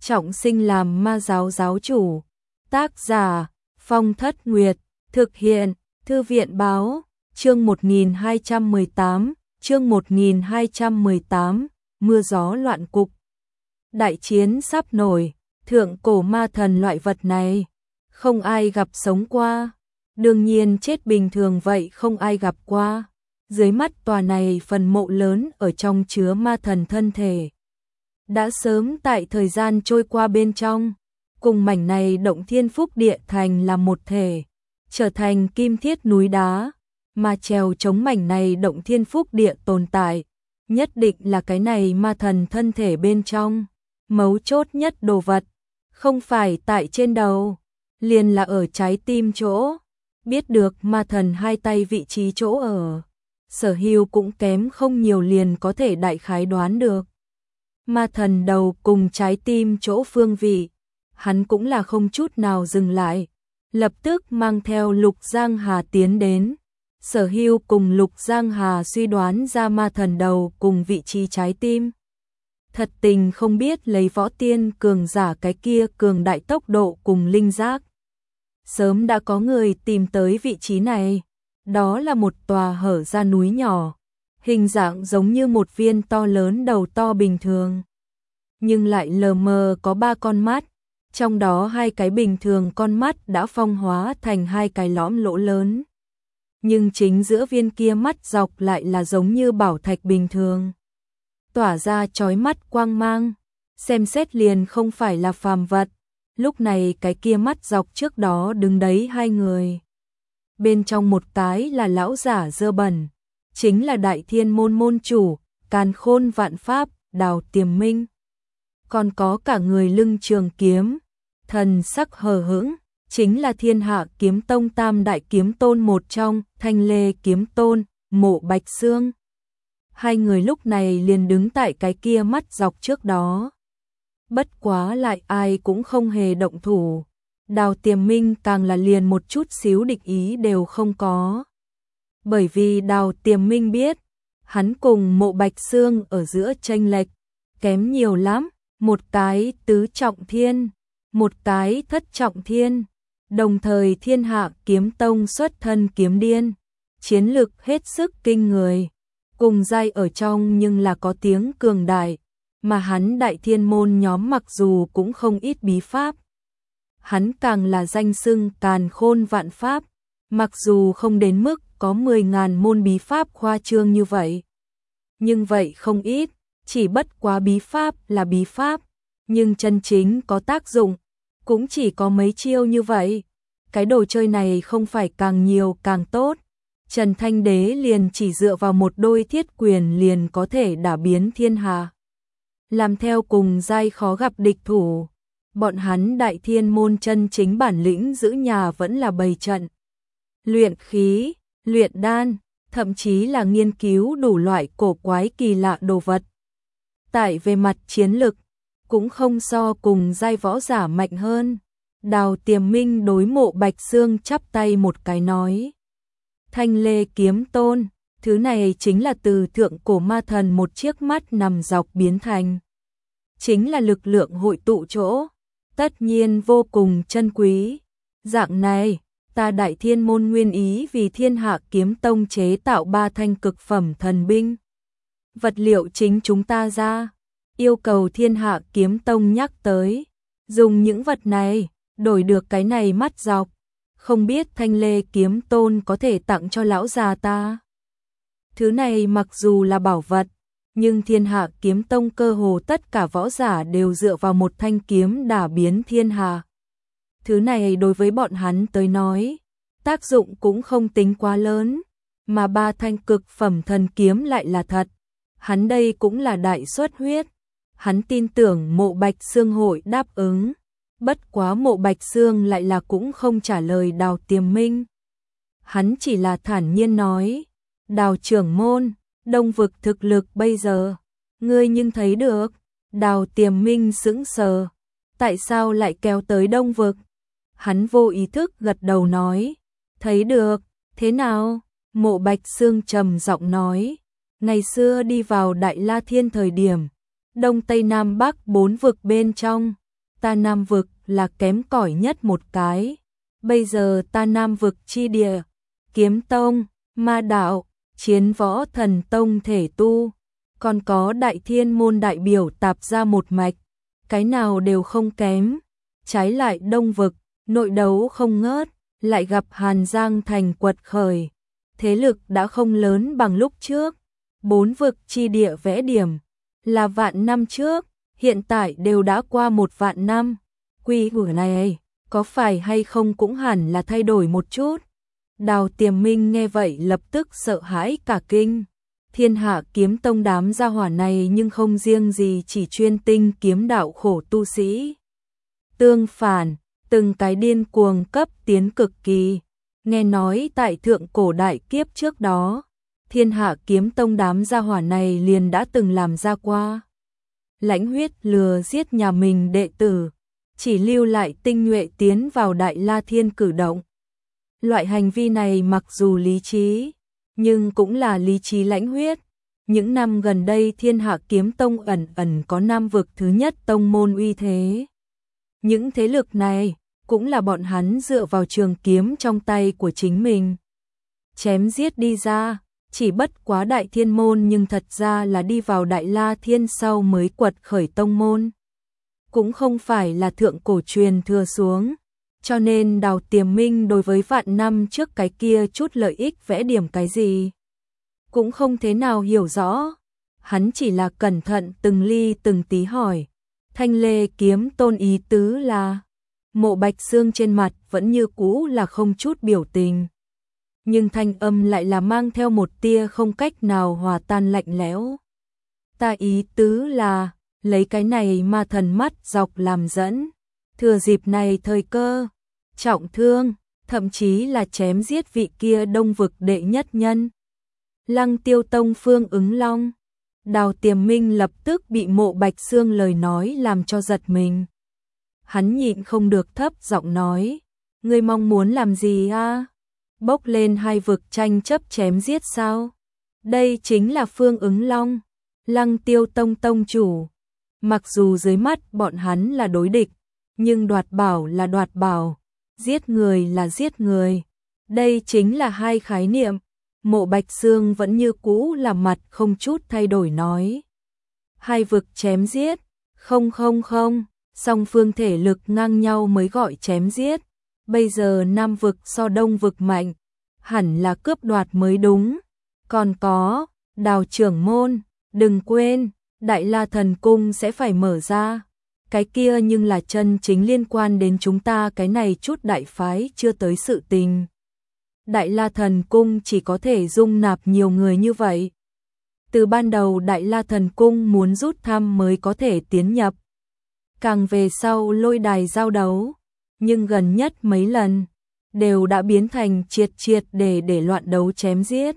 trọng sinh làm ma giáo giáo chủ. Tác giả Phong Thất Nguyệt, thực hiện Thư viện báo, chương 1218, mưa gió loạn cục. Đại chiến sắp nổi, thượng cổ ma thần loại vật này, không ai gặp sống qua, đương nhiên chết bình thường vậy không ai gặp qua. Dưới mắt tòa này phần mộ lớn ở trong chứa ma thần thân thể. Đã sớm tại thời gian trôi qua bên trong, cùng mảnh này động thiên phúc địa thành là một thể, trở thành kim thiết núi đá, mà trèo chống mảnh này động thiên phúc địa tồn tại, nhất định là cái này ma thần thân thể bên trong. Mấu chốt nhất đồ vật, không phải tại trên đầu, liền là ở trái tim chỗ, biết được ma thần hai tay vị trí chỗ ở. Sở Hưu cũng kém không nhiều liền có thể đại khái đoán được. Ma thần đầu cùng trái tim chỗ phương vị, hắn cũng là không chút nào dừng lại, lập tức mang theo Lục Giang Hà tiến đến. Sở Hưu cùng Lục Giang Hà suy đoán ra ma thần đầu cùng vị trí trái tim. Thật tình không biết lấy võ tiên cường giả cái kia cường đại tốc độ cùng linh giác. Sớm đã có người tìm tới vị trí này. Đó là một tòa hở ra núi nhỏ, hình dạng giống như một viên to lớn đầu to bình thường. Nhưng lại lờ mờ có 3 con mắt, trong đó 2 cái bình thường con mắt đã phong hóa thành 2 cái lõm lỗ lớn. Nhưng chính giữa viên kia mắt dọc lại là giống như bảo thạch bình thường, tỏa ra chói mắt quang mang, xem xét liền không phải là phàm vật. Lúc này cái kia mắt dọc trước đó đứng đấy 2 người. Bên trong một cái là lão giả dơ bẩn, chính là Đại Thiên môn môn chủ, Càn Khôn Vạn Pháp, Đào Tiềm Minh. Còn có cả người lưng trường kiếm, thần sắc hờ hững, chính là Thiên Hạ Kiếm Tông Tam Đại Kiếm Tôn một trong, Thanh Lê Kiếm Tôn, Mộ Bạch Xương. 2 người lúc này liền đứng tại cái kia mắt dọc trước đó. Bất quá lại ai cũng không hề động thủ. Đào Tiềm Minh càng là liền một chút xíu địch ý đều không có. Bởi vì Đào Tiềm Minh biết, hắn cùng Mộ Bạch Xương ở giữa chênh lệch kém nhiều lắm, một cái tứ trọng thiên, một cái thất trọng thiên, đồng thời Thiên Hạ Kiếm Tông xuất thân kiếm điên, chiến lực hết sức kinh người, cùng giai ở trong nhưng là có tiếng cường đại, mà hắn Đại Thiên môn nhóm mặc dù cũng không ít bí pháp. Hắn càng là danh xưng Càn Khôn Vạn Pháp, mặc dù không đến mức có 10.000 môn bí pháp khoa trương như vậy. Nhưng vậy không ít, chỉ bất quá bí pháp là bí pháp, nhưng chân chính có tác dụng, cũng chỉ có mấy chiêu như vậy. Cái đồ chơi này không phải càng nhiều càng tốt. Trần Thanh Đế liền chỉ dựa vào một đôi thiết quyền liền có thể đả biến thiên hạ. Làm theo cùng giai khó gặp địch thủ. Bọn hắn Đại Thiên môn chân chính bản lĩnh giữ nhà vẫn là bày trận, luyện khí, luyện đan, thậm chí là nghiên cứu đủ loại cổ quái kỳ lạ đồ vật. Tại về mặt chiến lực, cũng không so cùng giai võ giả mạnh hơn. Đào Tiềm Minh đối Mộ Bạch Xương chắp tay một cái nói. Thanh Lê Kiếm Tôn, thứ này chính là từ thượng cổ ma thần một chiếc mắt nằm dọc biến thành. Chính là lực lượng hội tụ chỗ. Tất nhiên vô cùng chân quý. Dạng này, ta Đại Thiên môn nguyên ý vì Thiên Hạ Kiếm Tông chế tạo 3 thanh cực phẩm thần binh. Vật liệu chính chúng ta ra, yêu cầu Thiên Hạ Kiếm Tông nhắc tới, dùng những vật này, đổi được cái này mắt dọc. Không biết Thanh Lê Kiếm Tôn có thể tặng cho lão già ta. Thứ này mặc dù là bảo vật, nhưng Thiên Hạ Kiếm Tông cơ hồ tất cả võ giả đều dựa vào một thanh kiếm đả biến thiên hạ. Thứ này đối với bọn hắn tới nói, tác dụng cũng không tính quá lớn, mà 3 thanh cực phẩm thần kiếm lại là thật. Hắn đây cũng là đại xuất huyết. Hắn tin tưởng Mộ Bạch Xương hội đáp ứng. Bất quá Mộ Bạch Xương lại là cũng không trả lời Đào Tiềm Minh. Hắn chỉ là thản nhiên nói, Đào trưởng môn, Đông vực thực lực bây giờ, ngươi nhưng thấy được. Đào Tiềm Minh sững sờ, tại sao lại kéo tới Đông vực? Hắn vô ý thức gật đầu nói, thấy được. Thế nào? Mộ Bạch Xương trầm giọng nói, ngày xưa đi vào Đại La Thiên thời điểm, Đông Tây Nam Bắc 4 vực bên trong, ta Nam vực là kém cỏi nhất một cái. Bây giờ ta Nam vực chi địa, kiếm tông, ma đạo, chiến võ thần tông thể tu, còn có đại thiên môn đại biểu tạp ra một mạch, cái nào đều không kém. Trái lại Đông vực, nội đấu không ngớt, lại gặp Hàn Giang thành quật khởi. Thế lực đã không lớn bằng lúc trước. 4 vực chi địa vẽ điểm là vạn năm trước, hiện tại đều đã qua 1 vạn năm. Quy củ này có phải hay không cũng hẳn là thay đổi một chút. Đào Tiềm Minh nghe vậy lập tức sợ hãi cả kinh. Thiên Hạ Kiếm Tông đám gia hỏa này nhưng không riêng gì chỉ chuyên tinh kiếm đạo khổ tu sĩ. Tương phản, từng cái điên cuồng cấp tiến cực kỳ. Nghe nói tại thượng cổ đại kiếp trước đó, Thiên Hạ Kiếm Tông đám gia hỏa này liền đã từng làm ra qua. Lãnh huyết lừa giết nhà mình đệ tử, chỉ lưu lại tinh nhuệ tiến vào Đại La Thiên cử động. Loại hành vi này mặc dù lý trí, nhưng cũng là lý trí lãnh huyết. Những năm gần đây Thiên Hạ Kiếm Tông ẩn ẩn có Nam vực thứ nhất tông môn uy thế. Những thế lực này cũng là bọn hắn dựa vào trường kiếm trong tay của chính mình chém giết đi ra, chỉ bất quá Đại Thiên môn nhưng thật ra là đi vào Đại La Thiên sau mới quật khởi tông môn. Cũng không phải là thượng cổ truyền thừa xuống, cho nên Đào Tiềm Minh đối với vạn năm trước cái kia chút lợi ích vẽ điểm cái gì cũng không thế nào hiểu rõ. Hắn chỉ là cẩn thận từng ly từng tí hỏi, Thanh Lê Kiếm Tôn ý tứ là? Mộ Bạch Xương trên mặt vẫn như cũ là không chút biểu tình, nhưng thanh âm lại là mang theo một tia không cách nào hòa tan lạnh lẽo. Ta ý tứ là lấy cái này ma thần mắt dọc làm dẫn, thừa dịp này thời cơ trọng thương, thậm chí là chém giết vị kia Đông vực đệ nhất nhân, Lăng Tiêu Tông Phương Ứng Long. Đào Tiềm Minh lập tức bị Mộ Bạch Xương lời nói làm cho giật mình. Hắn nhịn không được thấp giọng nói, ngươi mong muốn làm gì a? Bốc lên hai vực tranh chấp chém giết sao? Đây chính là Phương Ứng Long, Lăng Tiêu Tông tông chủ. Mặc dù dưới mắt bọn hắn là đối địch, nhưng đoạt bảo là đoạt bảo, giết người là giết người. Đây chính là hai khái niệm. Mộ Bạch Xương vẫn như cũ là mặt không chút thay đổi nói. Hai vực chém giết, không, song phương thể lực ngang nhau mới gọi chém giết. Bây giờ Nam vực so Đông vực mạnh, hẳn là cướp đoạt mới đúng. Còn có, Đào trưởng môn, đừng quên, Đại La Thần Cung sẽ phải mở ra. Cái kia nhưng là chân chính liên quan đến chúng ta cái này chút đại phái chưa tới sự tình. Đại La Thần Cung chỉ có thể dung nạp nhiều người như vậy. Từ ban đầu Đại La Thần Cung muốn rút thăm mới có thể tiến nhập. Càng về sau lôi đài giao đấu, nhưng gần nhất mấy lần đều đã biến thành triệt để loạn đấu chém giết.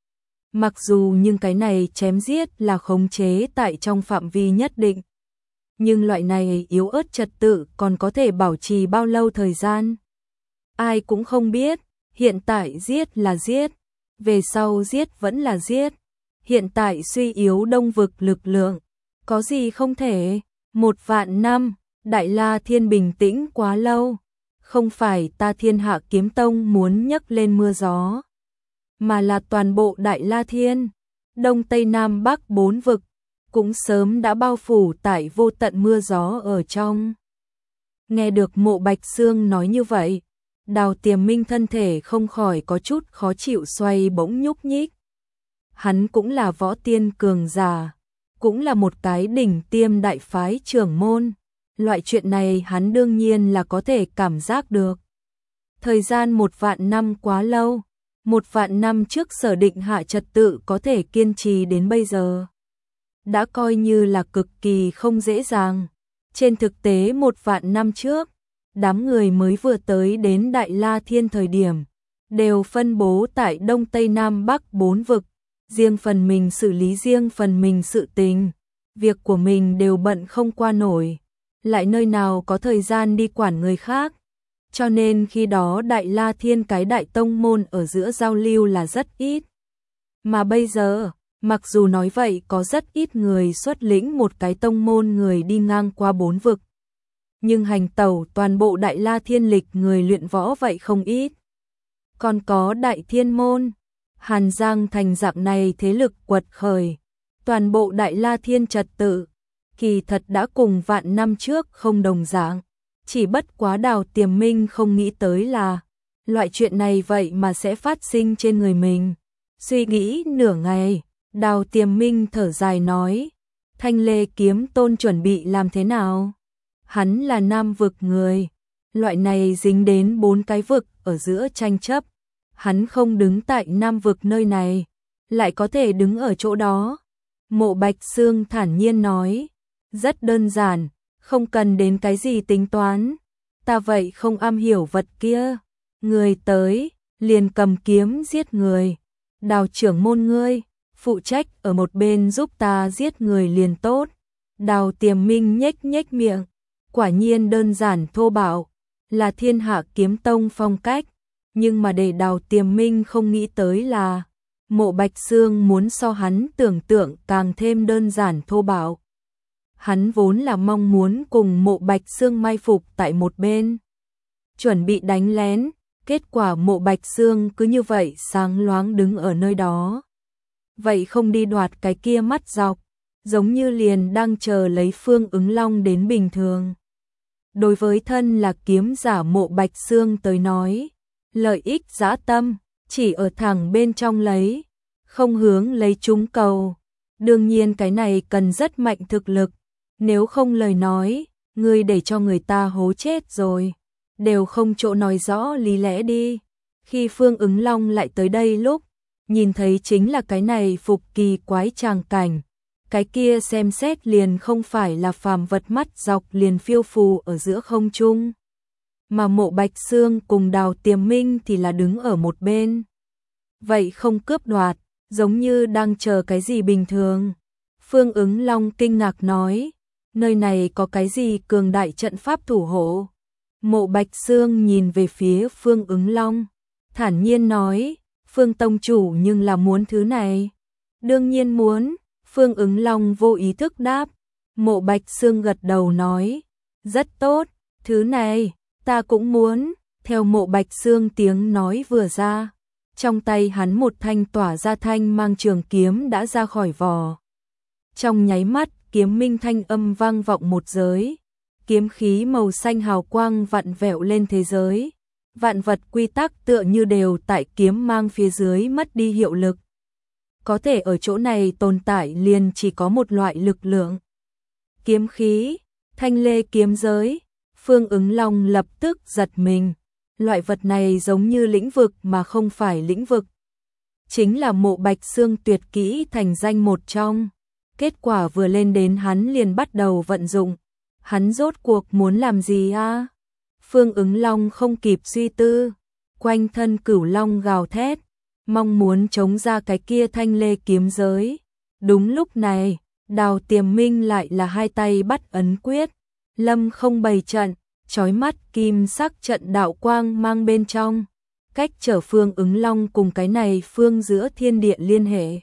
Mặc dù nhưng cái này chém giết là khống chế tại trong phạm vi nhất định, nhưng loại này yếu ớt trật tự còn có thể bảo trì bao lâu thời gian? Ai cũng không biết. Hiện tại giết là giết, về sau giết vẫn là giết. Hiện tại suy yếu Đông vực lực lượng, có gì không thể? 1 vạn năm, Đại La Thiên bình tĩnh quá lâu. Không phải ta Thiên Hạ Kiếm Tông muốn nhấc lên mưa gió, mà là toàn bộ Đại La Thiên, Đông Tây Nam Bắc 4 vực, cũng sớm đã bao phủ tại vô tận mưa gió ở trong. Nghe được Mộ Bạch Xương nói như vậy, Đào Tiềm Minh thân thể không khỏi có chút khó chịu xoay bỗng nhúc nhích. Hắn cũng là võ tiên cường giả, cũng là một cái đỉnh tiêm đại phái trưởng môn. Loại chuyện này hắn đương nhiên là có thể cảm giác được. Thời gian 1 vạn năm quá lâu, 1 vạn năm trước sở định hạ trật tự có thể kiên trì đến bây giờ, đã coi như là cực kỳ không dễ dàng. Trên thực tế 1 vạn năm trước, đám người mới vừa tới đến Đại La Thiên thời điểm, đều phân bố tại Đông Tây Nam Bắc 4 vực, riêng phần mình xử lý riêng phần mình sự tình, việc của mình đều bận không qua nổi, lại nơi nào có thời gian đi quản người khác. Cho nên khi đó Đại La Thiên cái đại tông môn ở giữa giao lưu là rất ít. Mà bây giờ, mặc dù nói vậy có rất ít người xuất lĩnh một cái tông môn người đi ngang qua 4 vực, nhưng hành tẩu toàn bộ Đại La Thiên Lịch người luyện võ vậy không ít. Còn có Đại Thiên Môn, Hàn Giang thành dạng này thế lực quật khởi, toàn bộ Đại La Thiên trật tự, kỳ thật đã cùng vạn năm trước không đồng dạng, chỉ bất quá Đào Tiềm Minh không nghĩ tới là loại chuyện này vậy mà sẽ phát sinh trên người mình. Suy nghĩ nửa ngày, Đào Tiềm Minh thở dài nói, Thanh Lê Kiếm Tôn chuẩn bị làm thế nào? Hắn là Nam vực người, loại này dính đến 4 cái vực ở giữa tranh chấp. Hắn không đứng tại Nam vực nơi này, lại có thể đứng ở chỗ đó. Mộ Bạch Xương thản nhiên nói, rất đơn giản, không cần đến cái gì tính toán. Ta vậy không am hiểu vật kia, người tới, liền cầm kiếm giết người. Đào trưởng môn ngươi, phụ trách ở một bên giúp ta giết người liền tốt. Đào Tiềm Minh nhếch nhếch miệng, quả nhiên đơn giản thô bạo, là Thiên Hạ Kiếm Tông phong cách. Nhưng mà để Đào Tiềm Minh không nghĩ tới là Mộ Bạch Xương muốn so hắn tưởng tượng càng thêm đơn giản thô bạo. Hắn vốn là mong muốn cùng Mộ Bạch Xương mai phục tại một bên, chuẩn bị đánh lén, kết quả Mộ Bạch Xương cứ như vậy sáng loáng đứng ở nơi đó. Vậy không đi đoạt cái kia mắt dọc, giống như liền đang chờ lấy Phương Ứng Long đến bình thường. Đối với thân là kiếm giả Mộ Bạch Xương tới nói, lợi ích dã tâm, chỉ ở thẳng bên trong lấy, không hướng lấy trúng cầu. Đương nhiên cái này cần rất mạnh thực lực, nếu không lời nói, ngươi để cho người ta hố chết rồi, đều không chỗ nói rõ lý lẽ đi. Khi Phương Ứng Long lại tới đây lúc, nhìn thấy chính là cái này phục kỳ quái tràng cảnh, cái kia xem xét liền không phải là phàm vật mắt dọc liền phiêu phù ở giữa không trung. Mà Mộ Bạch Xương cùng Đào Tiềm Minh thì là đứng ở một bên. Vậy không cướp đoạt, giống như đang chờ cái gì bình thường. Phương Ứng Long kinh ngạc nói, nơi này có cái gì cường đại trận pháp thủ hộ. Mộ Bạch Xương nhìn về phía Phương Ứng Long, thản nhiên nói, Phương Tông chủ nhưng là muốn thứ này. Đương nhiên muốn, Phương Ứng Long vô ý thức đáp. Mộ Bạch Xương gật đầu nói, rất tốt, thứ này ta cũng muốn. Theo Mộ Bạch Xương tiếng nói vừa ra, trong tay hắn một thanh tỏa ra thanh mang trường kiếm đã ra khỏi vỏ. Trong nháy mắt, kiếm minh thanh âm vang vọng một giới, kiếm khí màu xanh hào quang vặn vẹo lên thế giới. Vạn vật quy tắc tựa như đều tại kiếm mang phía dưới mất đi hiệu lực. Có thể ở chỗ này tồn tại liền chỉ có một loại lực lượng. Kiếm khí, Thanh Lê kiếm giới. Phương Ứng Long lập tức giật mình. Loại vật này giống như lĩnh vực mà không phải lĩnh vực. Chính là Mộ Bạch Xương tuyệt kỹ thành danh một trong. Kết quả vừa lên đến hắn liền bắt đầu vận dụng. Hắn rốt cuộc muốn làm gì a? Phương Ứng Long không kịp suy tư, quanh thân cửu long gào thét, mong muốn chống ra cái kia Thanh Lê kiếm giới. Đúng lúc này, Đào Tiềm Minh lại là hai tay bắt ấn quyết, lâm không bày trận, chói mắt kim sắc trận đạo quang mang bên trong, cách trở Phương Ứng Long cùng cái này phương giữa thiên địa liên hệ.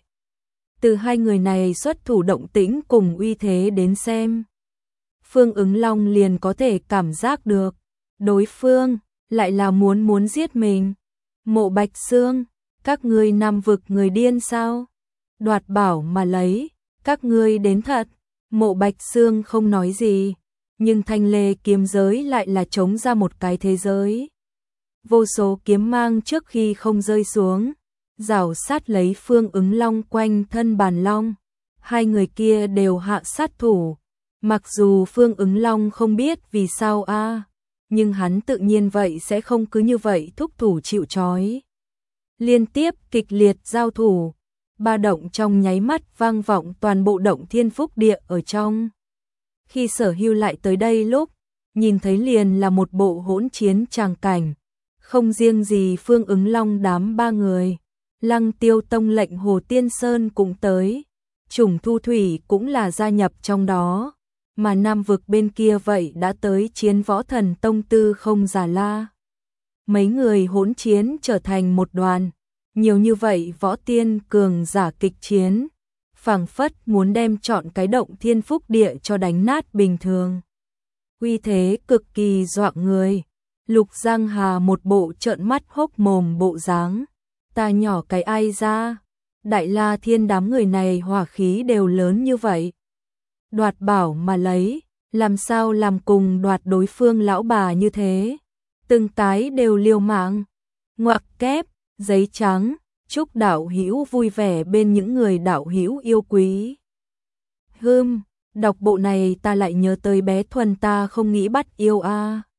Từ hai người này xuất thủ động tĩnh cùng uy thế đến xem, Phương Ứng Long liền có thể cảm giác được đối phương lại là muốn giết mình. Mộ Bạch Xương, các ngươi Nam vực người điên sao? Đoạt bảo mà lấy, các ngươi đến thật. Mộ Bạch Xương không nói gì, nhưng Thanh Lê kiếm giới lại là chống ra một cái thế giới. Vô số kiếm mang trước khi không rơi xuống, rảo sát lấy Phương Ứng Long quanh thân bàn long. Hai người kia đều hạ sát thủ, mặc dù Phương Ứng Long không biết vì sao a, nhưng hắn tự nhiên vậy sẽ không cứ như vậy thúc thủ chịu trói. Liên tiếp kịch liệt giao thủ, ba động trong nháy mắt vang vọng toàn bộ Động Thiên Phúc Địa ở trong. Khi Sở Hưu lại tới đây lúc, nhìn thấy liền là một bộ hỗn chiến tràng cảnh, không riêng gì Phương Ứng Long đám ba người, Lăng Tiêu Tông lệnh Hồ Tiên Sơn cũng tới, Trùng Thu Thủy cũng là gia nhập trong đó. Mà Nam vực bên kia vậy đã tới Chiến Võ Thần Tông Tư Không Già La. Mấy người hỗn chiến trở thành một đoàn, nhiều như vậy võ tiên cường giả kịch chiến, phảng phất muốn đem trọn cái Động Thiên Phúc Địa cho đánh nát bình thường. uy thế cực kỳ dọa người. Lục Giang Hà một bộ trợn mắt hốc mồm bộ dáng, ta nhỏ cái ai ra, Đại La Thiên đám người này hỏa khí đều lớn như vậy. Đoạt bảo mà lấy, làm sao làm cùng đoạt đối phương lão bà như thế, từng cái đều liều mạng. Ngoặc kép, giấy trắng, chúc đạo hữu vui vẻ bên những người đạo hữu yêu quý. Đọc bộ này ta lại nhớ tới bé Thuần ta không nghĩ bắt yêu a.